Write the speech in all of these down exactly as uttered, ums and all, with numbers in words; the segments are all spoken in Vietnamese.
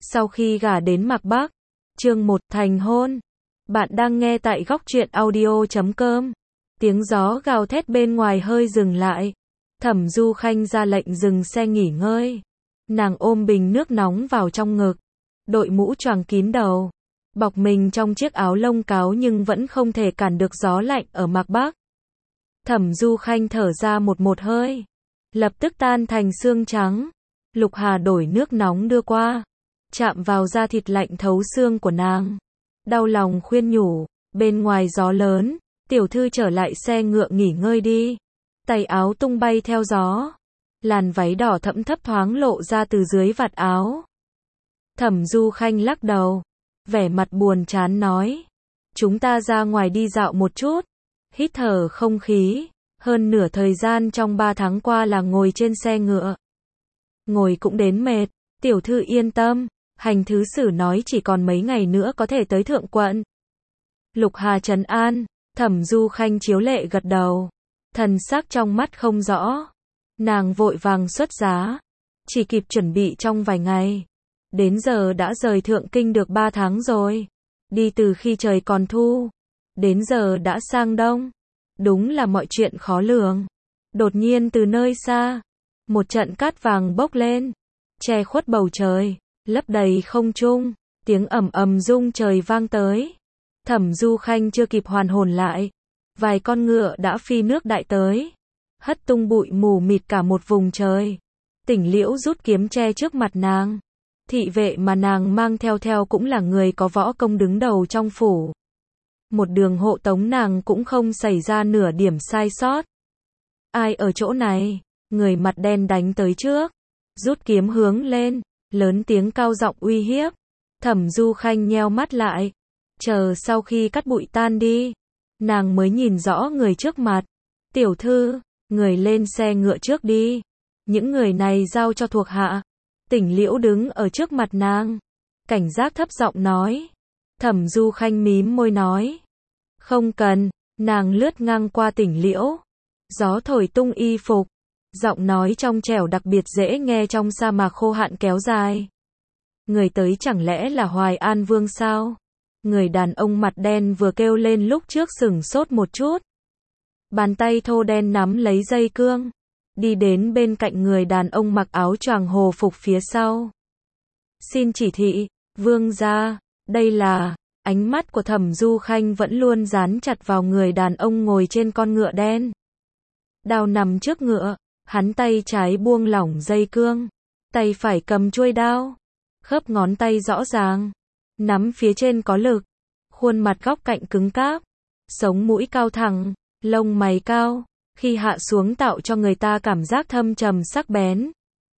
Sau khi gả đến Mạc Bắc. Chương một, thành hôn. Bạn đang nghe tại góc truyện audio chấm com. Tiếng gió gào thét bên ngoài hơi dừng lại. Thẩm Du Khanh ra lệnh dừng xe nghỉ ngơi. Nàng ôm bình nước nóng vào trong ngực, đội mũ choàng kín đầu, bọc mình trong chiếc áo lông cáo nhưng vẫn không thể cản được gió lạnh ở Mạc Bắc. Thẩm Du Khanh thở ra một một hơi, lập tức tan thành xương trắng. Lục Hà đổi nước nóng đưa qua, chạm vào da thịt lạnh thấu xương của nàng. Đau lòng khuyên nhủ, bên ngoài gió lớn, tiểu thư trở lại xe ngựa nghỉ ngơi đi. Tay áo tung bay theo gió, làn váy đỏ thẫm thấp thoáng lộ ra từ dưới vạt áo. Thẩm Du Khanh lắc đầu, vẻ mặt buồn chán nói, chúng ta ra ngoài đi dạo một chút, hít thở không khí. Hơn nửa thời gian trong ba tháng qua là ngồi trên xe ngựa, ngồi cũng đến mệt. Tiểu thư yên tâm, hành thứ sử nói chỉ còn mấy ngày nữa có thể tới thượng quận. Lục Hà trấn an. Thẩm Du Khanh chiếu lệ gật đầu, thần sắc trong mắt không rõ. Nàng vội vàng xuất giá, chỉ kịp chuẩn bị trong vài ngày. Đến giờ đã rời thượng kinh được ba tháng rồi. Đi từ khi trời còn thu, đến giờ đã sang đông. Đúng là mọi chuyện khó lường. Đột nhiên từ nơi xa, một trận cát vàng bốc lên, che khuất bầu trời, lấp đầy không trung. Tiếng ầm ầm rung trời vang tới. Thẩm Du Khanh chưa kịp hoàn hồn lại, vài con ngựa đã phi nước đại tới, hất tung bụi mù mịt cả một vùng trời. Tỉnh Liễu rút kiếm che trước mặt nàng. Thị vệ mà nàng mang theo theo cũng là người có võ công đứng đầu trong phủ. Một đường hộ tống nàng cũng không xảy ra nửa điểm sai sót. Ai ở chỗ này? Người mặt đen đánh tới trước, rút kiếm hướng lên, lớn tiếng cao giọng uy hiếp. Thẩm Du Khanh nheo mắt lại, chờ sau khi cát bụi tan đi, nàng mới nhìn rõ người trước mặt. Tiểu thư, người lên xe ngựa trước đi, những người này giao cho thuộc hạ. Tỉnh Liễu đứng ở trước mặt nàng, cảnh giác thấp giọng nói. Thẩm Du Khanh mím môi nói, không cần. Nàng lướt ngang qua Tỉnh Liễu, gió thổi tung y phục, giọng nói trong trẻo đặc biệt dễ nghe trong sa mạc khô hạn kéo dài. Người tới chẳng lẽ là Hoài An Vương sao? Người đàn ông mặt đen vừa kêu lên lúc trước sửng sốt một chút. Bàn tay thô đen nắm lấy dây cương, đi đến bên cạnh người đàn ông mặc áo choàng hồ phục phía sau. Xin chỉ thị, vương gia, đây là. Ánh mắt của Thẩm Du Khanh vẫn luôn dán chặt vào người đàn ông ngồi trên con ngựa đen. Đao nằm trước ngựa, hắn tay trái buông lỏng dây cương, tay phải cầm chuôi đao, khớp ngón tay rõ ràng, nắm phía trên có lực, khuôn mặt góc cạnh cứng cáp, sống mũi cao thẳng, lông mày cao, khi hạ xuống tạo cho người ta cảm giác thâm trầm sắc bén.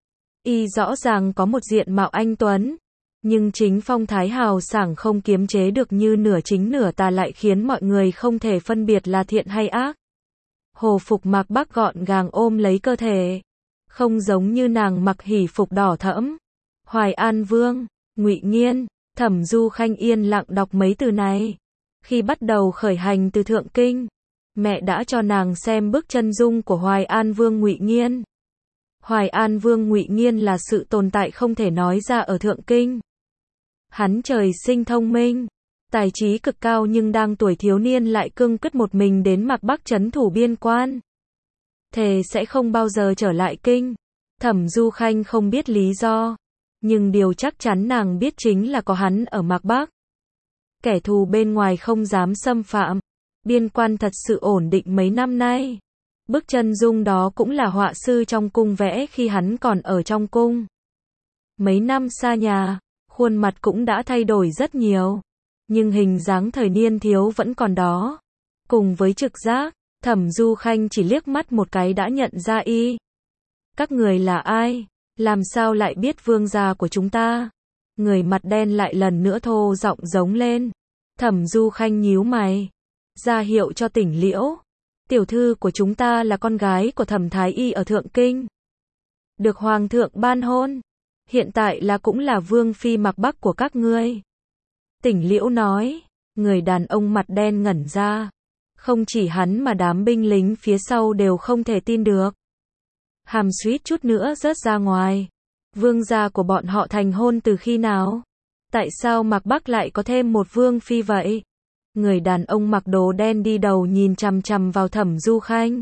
Y rõ ràng có một diện mạo anh tuấn, nhưng chính phong thái hào sảng không kiềm chế được như nửa chính nửa tà lại khiến mọi người không thể phân biệt là thiện hay ác. Hồ phục Mạc Bắc gọn gàng ôm lấy cơ thể, không giống như nàng mặc hỉ phục đỏ thẫm. Hoài An Vương, Ngụy Nghiên. Thẩm Du Khanh yên lặng đọc mấy từ này. Khi bắt đầu khởi hành từ thượng kinh, mẹ đã cho nàng xem bức chân dung của Hoài An Vương Ngụy Nghiên. Hoài An Vương Ngụy Nghiên là sự tồn tại không thể nói ra ở thượng kinh. Hắn trời sinh thông minh, tài trí cực cao nhưng đang tuổi thiếu niên lại cương quyết một mình đến Mạc Bắc trấn thủ biên quan. Thề sẽ không bao giờ trở lại kinh. Thẩm Du Khanh không biết lý do, nhưng điều chắc chắn nàng biết chính là có hắn ở Mạc Bắc. Kẻ thù bên ngoài không dám xâm phạm, biên quan thật sự ổn định mấy năm nay. Bức chân dung đó cũng là họa sư trong cung vẽ khi hắn còn ở trong cung. Mấy năm xa nhà, khuôn mặt cũng đã thay đổi rất nhiều, nhưng hình dáng thời niên thiếu vẫn còn đó. Cùng với trực giác, Thẩm Du Khanh chỉ liếc mắt một cái đã nhận ra y. Các người là ai? Làm sao lại biết vương gia của chúng ta? Người mặt đen lại lần nữa thô giọng giống lên. Thẩm Du Khanh nhíu mày, ra hiệu cho Tỉnh Liễu. Tiểu thư của chúng ta là con gái của Thẩm Thái Y ở thượng kinh, được hoàng thượng ban hôn, hiện tại là cũng là vương phi Mạc Bắc của các ngươi. Tỉnh Liễu nói. Người đàn ông mặt đen ngẩn ra, không chỉ hắn mà đám binh lính phía sau đều không thể tin được. Hàm suýt chút nữa rớt ra ngoài. Vương gia của bọn họ thành hôn từ khi nào? Tại sao Mạc Bắc lại có thêm một vương phi vậy? Người đàn ông mặc đồ đen đi đầu nhìn chằm chằm vào Thẩm Du Khanh.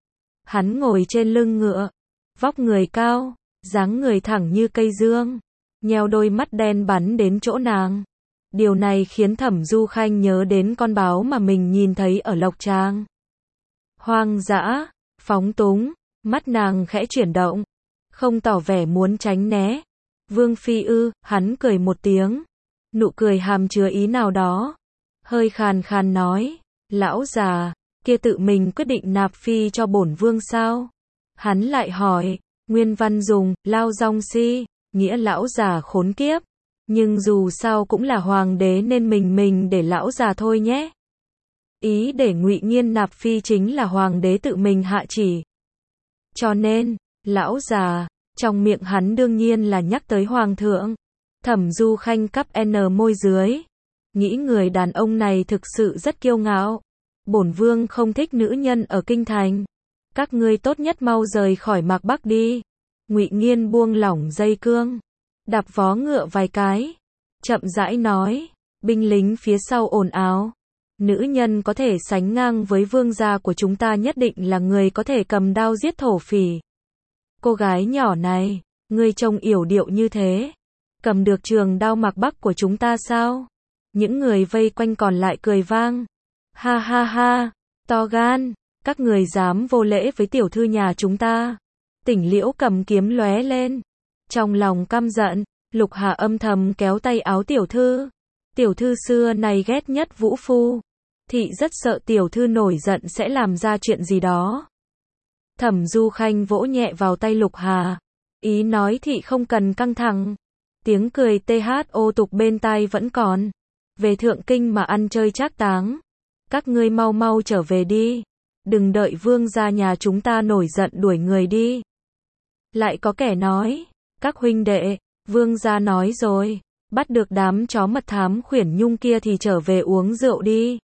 Hắn ngồi trên lưng ngựa, vóc người cao, dáng người thẳng như cây dương, nheo đôi mắt đen bắn đến chỗ nàng. Điều này khiến Thẩm Du Khanh nhớ đến con báo mà mình nhìn thấy ở Lộc Trang. Hoang dã, phóng túng, mắt nàng khẽ chuyển động, không tỏ vẻ muốn tránh né. Vương phi ư? Hắn cười một tiếng, nụ cười hàm chứa ý nào đó, hơi khàn khàn nói, lão già kia tự mình quyết định nạp phi cho bổn vương sao? Hắn lại hỏi, nguyên văn dùng lao dong si, nghĩa lão già khốn kiếp, nhưng dù sao cũng là hoàng đế nên mình mình để lão già thôi nhé. Ý để Ngụy Nghiên nạp phi chính là hoàng đế tự mình hạ chỉ. Cho nên, lão già, trong miệng hắn đương nhiên là nhắc tới hoàng thượng. Thẩm Du Khanh cắp n môi dưới, nghĩ người đàn ông này thực sự rất kiêu ngạo. Bổn vương không thích nữ nhân ở kinh thành, các ngươi tốt nhất mau rời khỏi Mạc Bắc đi. Ngụy Nghiên buông lỏng dây cương, đạp vó ngựa vài cái, chậm rãi nói. Binh lính phía sau ồn ào, nữ nhân có thể sánh ngang với vương gia của chúng ta nhất định là người có thể cầm đao giết thổ phỉ. Cô gái nhỏ này, ngươi trông yểu điệu như thế, cầm được trường đao Mạc Bắc của chúng ta sao? Những người vây quanh còn lại cười vang. Ha ha ha, to gan, các người dám vô lễ với tiểu thư nhà chúng ta. Tỉnh Liễu cầm kiếm lóe lên, trong lòng căm giận. Lục Hà âm thầm kéo tay áo tiểu thư. Tiểu thư xưa này ghét nhất vũ phu, thị rất sợ tiểu thư nổi giận sẽ làm ra chuyện gì đó. Thẩm Du Khanh vỗ nhẹ vào tay Lục Hà, ý nói thị không cần căng thẳng. Tiếng cười thô tục bên tai vẫn còn. Về Thượng Kinh mà ăn chơi trác táng, các ngươi mau mau trở về đi, đừng đợi vương gia nhà chúng ta nổi giận đuổi người đi. Lại có kẻ nói, các huynh đệ, vương gia nói rồi, bắt được đám chó mật thám khuyển nhung kia thì trở về uống rượu đi.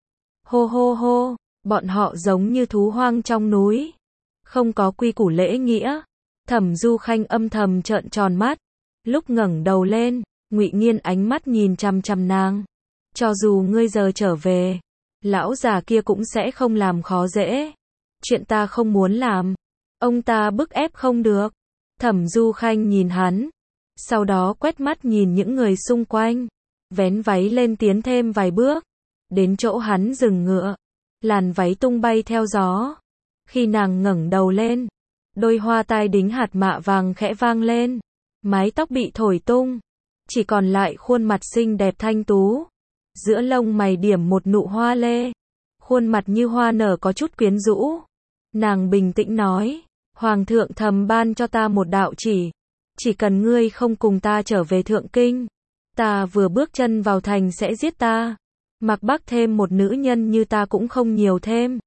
Hô hô hô, bọn họ giống như thú hoang trong núi, không có quy củ lễ nghĩa. Thẩm Du Khanh âm thầm trợn tròn mắt, lúc ngẩng đầu lên, Ngụy Nghiên ánh mắt nhìn chằm chằm nàng. Cho dù ngươi giờ trở về, lão già kia cũng sẽ không làm khó dễ. Chuyện ta không muốn làm, ông ta bức ép không được. Thẩm Du Khanh nhìn hắn, sau đó quét mắt nhìn những người xung quanh, vén váy lên tiến thêm vài bước, đến chỗ hắn dừng ngựa, làn váy tung bay theo gió. Khi nàng ngẩng đầu lên, đôi hoa tai đính hạt mạ vàng khẽ vang lên, mái tóc bị thổi tung, chỉ còn lại khuôn mặt xinh đẹp thanh tú, giữa lông mày điểm một nụ hoa lê, khuôn mặt như hoa nở có chút quyến rũ. Nàng bình tĩnh nói, Hoàng thượng thầm ban cho ta một đạo chỉ, chỉ cần ngươi không cùng ta trở về Thượng Kinh, ta vừa bước chân vào thành sẽ giết ta. Mạc Bắc thêm một nữ nhân như ta cũng không nhiều thêm.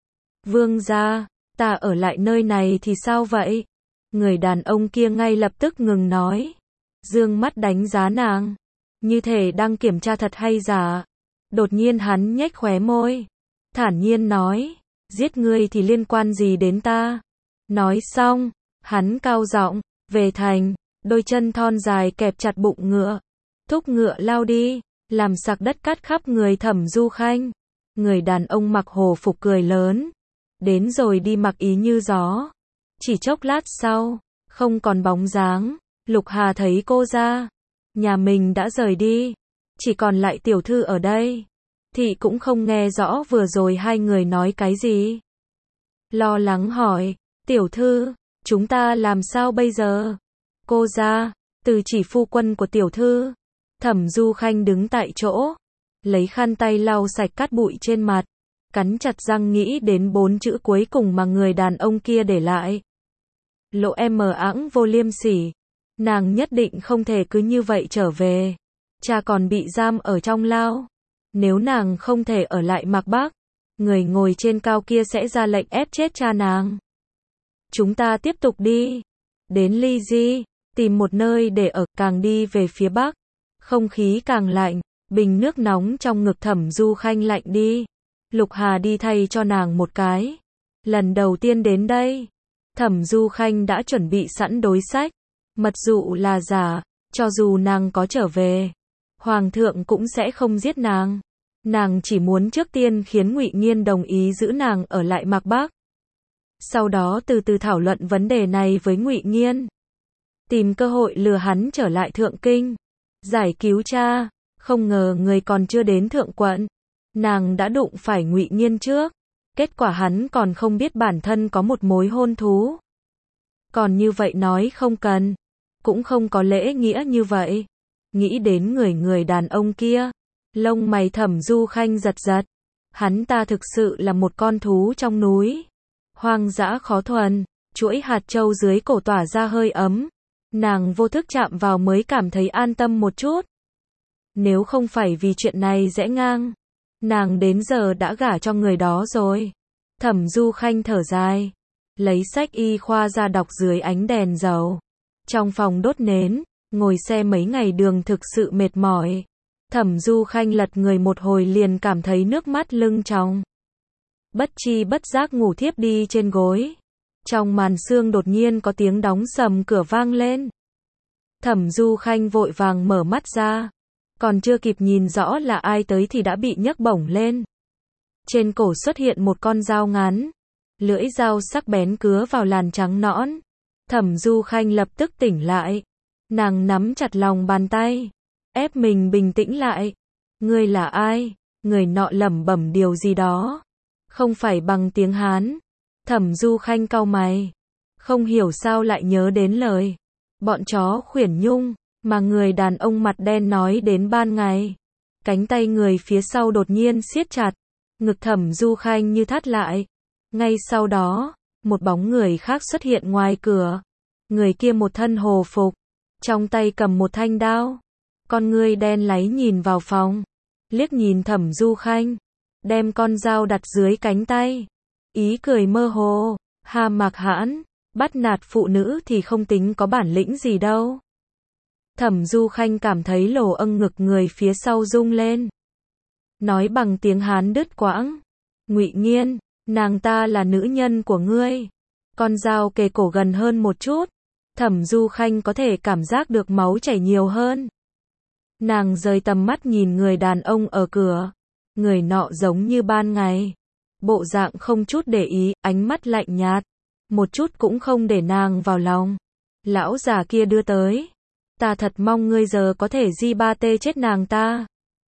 Vương gia, ta ở lại nơi này thì sao vậy? Người đàn ông kia ngay lập tức ngừng nói, dương mắt đánh giá nàng, như thể đang kiểm tra thật hay giả. Đột nhiên hắn nhếch khóe môi, thản nhiên nói, giết ngươi thì liên quan gì đến ta? Nói xong, hắn cao giọng, về thành, đôi chân thon dài kẹp chặt bụng ngựa, thúc ngựa lao đi, làm sặc đất cát khắp người Thẩm Du Khanh. Người đàn ông mặc hồ phục cười lớn, đến rồi đi mặc ý như gió. Chỉ chốc lát sau, không còn bóng dáng. Lục Hà thấy cô ra, nhà mình đã rời đi, chỉ còn lại tiểu thư ở đây. Thị cũng không nghe rõ vừa rồi hai người nói cái gì. Lo lắng hỏi, tiểu thư, chúng ta làm sao bây giờ? Cô ra, từ chỉ phu quân của tiểu thư. Thẩm Du Khanh đứng tại chỗ, lấy khăn tay lau sạch cát bụi trên mặt, cắn chặt răng nghĩ đến bốn chữ cuối cùng mà người đàn ông kia để lại. Lộ em mờ ẵng vô liêm sỉ, nàng nhất định không thể cứ như vậy trở về. Cha còn bị giam ở trong lao. Nếu nàng không thể ở lại Mạc Bắc, người ngồi trên cao kia sẽ ra lệnh ép chết cha nàng. Chúng ta tiếp tục đi, đến Ly Di, tìm một nơi để ở. Càng đi về phía Bắc, không khí càng lạnh, bình nước nóng trong ngực Thẩm Du Khanh lạnh đi. Lục Hà đi thay cho nàng một cái. Lần đầu tiên đến đây, Thẩm Du Khanh đã chuẩn bị sẵn đối sách, Mật dụ là giả, cho dù nàng có trở về, Hoàng thượng cũng sẽ không giết nàng. Nàng chỉ muốn trước tiên khiến Ngụy Nghiên đồng ý giữ nàng ở lại Mạc Bắc. Sau đó từ từ thảo luận vấn đề này với Ngụy Nghiên. Tìm cơ hội lừa hắn trở lại Thượng Kinh. Giải cứu cha, không ngờ người còn chưa đến Thượng Quận. Nàng đã đụng phải Ngụy Nghiên trước. Kết quả hắn còn không biết bản thân có một mối hôn thú. Còn như vậy nói không cần. Cũng không có lễ nghĩa như vậy. Nghĩ đến người người đàn ông kia. Lông mày Thẩm Du Khanh giật giật. Hắn ta thực sự là một con thú trong núi. Hoang dã khó thuần. Chuỗi hạt châu dưới cổ tỏa ra hơi ấm. Nàng vô thức chạm vào mới cảm thấy an tâm một chút. Nếu không phải vì chuyện này rẽ ngang, nàng đến giờ đã gả cho người đó rồi. Thẩm Du Khanh thở dài, lấy sách y khoa ra đọc dưới ánh đèn dầu. Trong phòng đốt nến, ngồi xe mấy ngày đường thực sự mệt mỏi. Thẩm Du Khanh lật người một hồi liền cảm thấy nước mắt lưng tròng. Bất chi bất giác ngủ thiếp đi trên gối. Trong màn sương đột nhiên có tiếng đóng sầm cửa vang lên. Thẩm Du Khanh vội vàng mở mắt ra. Còn chưa kịp nhìn rõ là ai tới thì đã bị nhấc bổng lên. Trên cổ xuất hiện một con dao ngắn. Lưỡi dao sắc bén cứa vào làn trắng nõn. Thẩm Du Khanh lập tức tỉnh lại. Nàng nắm chặt lòng bàn tay. Ép mình bình tĩnh lại. Ngươi là ai? Người nọ lẩm bẩm điều gì đó. Không phải bằng tiếng Hán. Thẩm Du Khanh cau mày. Không hiểu sao lại nhớ đến lời bọn chó khuyển nhung mà người đàn ông mặt đen nói đến ban ngày. Cánh tay người phía sau đột nhiên siết chặt. Ngực Thẩm Du Khanh như thắt lại. Ngay sau đó, một bóng người khác xuất hiện ngoài cửa. Người kia một thân hồ phục, trong tay cầm một thanh đao. Con ngươi đen láy nhìn vào phòng, liếc nhìn Thẩm Du Khanh, đem con dao đặt dưới cánh tay. Ý cười mơ hồ, Ha Mạc Hãn, bắt nạt phụ nữ thì không tính có bản lĩnh gì đâu. Thẩm Du Khanh cảm thấy lồ âng ngực người phía sau rung lên. Nói bằng tiếng Hán đứt quãng. Ngụy Nghiên, nàng ta là nữ nhân của ngươi. Con dao kề cổ gần hơn một chút. Thẩm Du Khanh có thể cảm giác được máu chảy nhiều hơn. Nàng rời tầm mắt nhìn người đàn ông ở cửa. Người nọ giống như ban ngày. Bộ dạng không chút để ý, ánh mắt lạnh nhạt. Một chút cũng không để nàng vào lòng. Lão già kia đưa tới. Ta thật mong ngươi giờ có thể di ba tê chết nàng ta.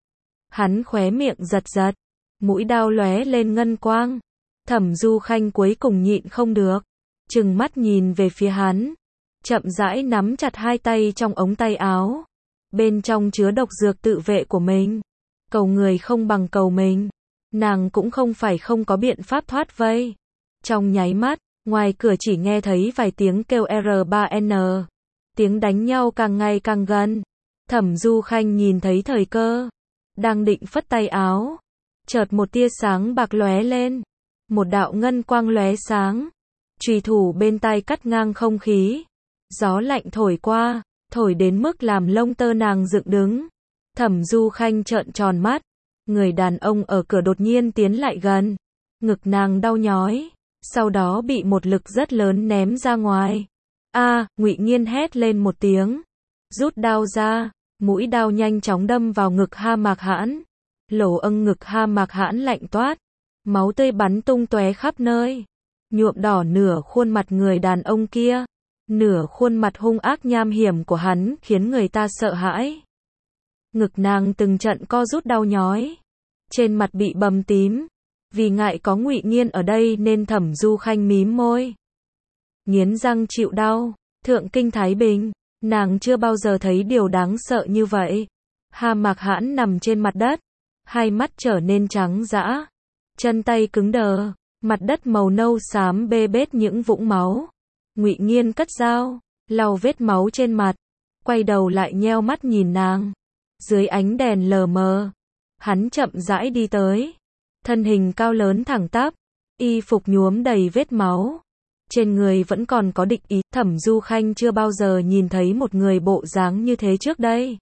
Hắn khóe miệng giật giật. Mũi đao lóe lên ngân quang. Thẩm Du Khanh cuối cùng nhịn không được. Trừng mắt nhìn về phía hắn. Chậm rãi nắm chặt hai tay trong ống tay áo. Bên trong chứa độc dược tự vệ của mình. Cầu người không bằng cầu mình. Nàng cũng không phải không có biện pháp thoát vây. Trong nháy mắt, ngoài cửa chỉ nghe thấy vài tiếng kêu R ba N. Tiếng đánh nhau càng ngày càng gần. Thẩm Du Khanh nhìn thấy thời cơ. Đang định phất tay áo. Chợt một tia sáng bạc lóe lên. Một đạo ngân quang lóe sáng. Chùy thủ bên tay cắt ngang không khí. Gió lạnh thổi qua, thổi đến mức làm lông tơ nàng dựng đứng. Thẩm Du Khanh trợn tròn mắt. Người đàn ông ở cửa đột nhiên tiến lại gần. Ngực nàng đau nhói. Sau đó bị một lực rất lớn ném ra ngoài. A, Ngụy Nghiên hét lên một tiếng. Rút đao ra. Mũi đao nhanh chóng đâm vào ngực Ha Mạc Hãn. Lỗ âng ngực Ha Mạc Hãn lạnh toát. Máu tươi bắn tung tóe khắp nơi. Nhuộm đỏ nửa khuôn mặt người đàn ông kia. Nửa khuôn mặt hung ác nham hiểm của hắn khiến người ta sợ hãi. Ngực nàng từng trận co rút đau nhói. Trên mặt bị bầm tím. Vì ngại có Ngụy Nghiên ở đây nên Thẩm Du Khanh mím môi. Nghiến răng chịu đau. Thượng Kinh Thái Bình. Nàng chưa bao giờ thấy điều đáng sợ như vậy. Ha Mạc Hãn nằm trên mặt đất. Hai mắt trở nên trắng dã. Chân tay cứng đờ. Mặt đất màu nâu xám bê bết những vũng máu. Ngụy Nghiên cất dao, lau vết máu trên mặt. Quay đầu lại nheo mắt nhìn nàng. Dưới ánh đèn lờ mờ. Hắn chậm rãi đi tới. Thân hình cao lớn thẳng tắp. Y phục nhuốm đầy vết máu. Trên người vẫn còn có địch ý. Thẩm Du Khanh chưa bao giờ nhìn thấy một người bộ dáng như thế trước đây.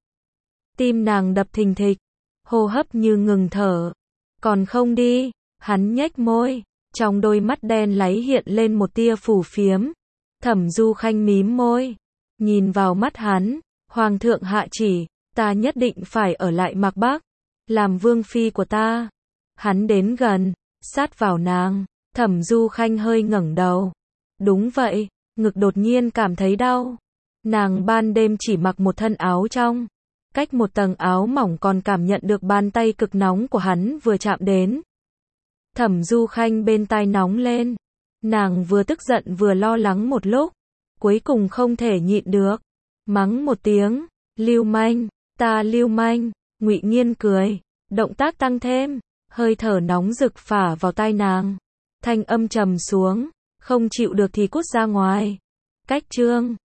Tim nàng đập thình thịch. Hô hấp như ngừng thở. Còn không đi. Hắn nhếch môi. Trong đôi mắt đen láy hiện lên một tia phù phiếm. Thẩm Du Khanh mím môi. Nhìn vào mắt hắn, Hoàng thượng hạ chỉ, ta nhất định phải ở lại Mạc Bắc, làm vương phi của ta. Hắn đến gần, sát vào nàng, Thẩm Du Khanh hơi ngẩng đầu. Đúng vậy, ngực đột nhiên cảm thấy đau. Nàng ban đêm chỉ mặc một thân áo trong, cách một tầng áo mỏng còn cảm nhận được bàn tay cực nóng của hắn vừa chạm đến. Thẩm Du Khanh bên tai nóng lên, nàng vừa tức giận vừa lo lắng một lúc, cuối cùng không thể nhịn được, mắng một tiếng, lưu manh, ta lưu manh. Ngụy Nghiên cười, động tác tăng thêm, hơi thở nóng rực phả vào tai nàng, thanh âm trầm xuống, không chịu được thì cút ra ngoài. Cách chương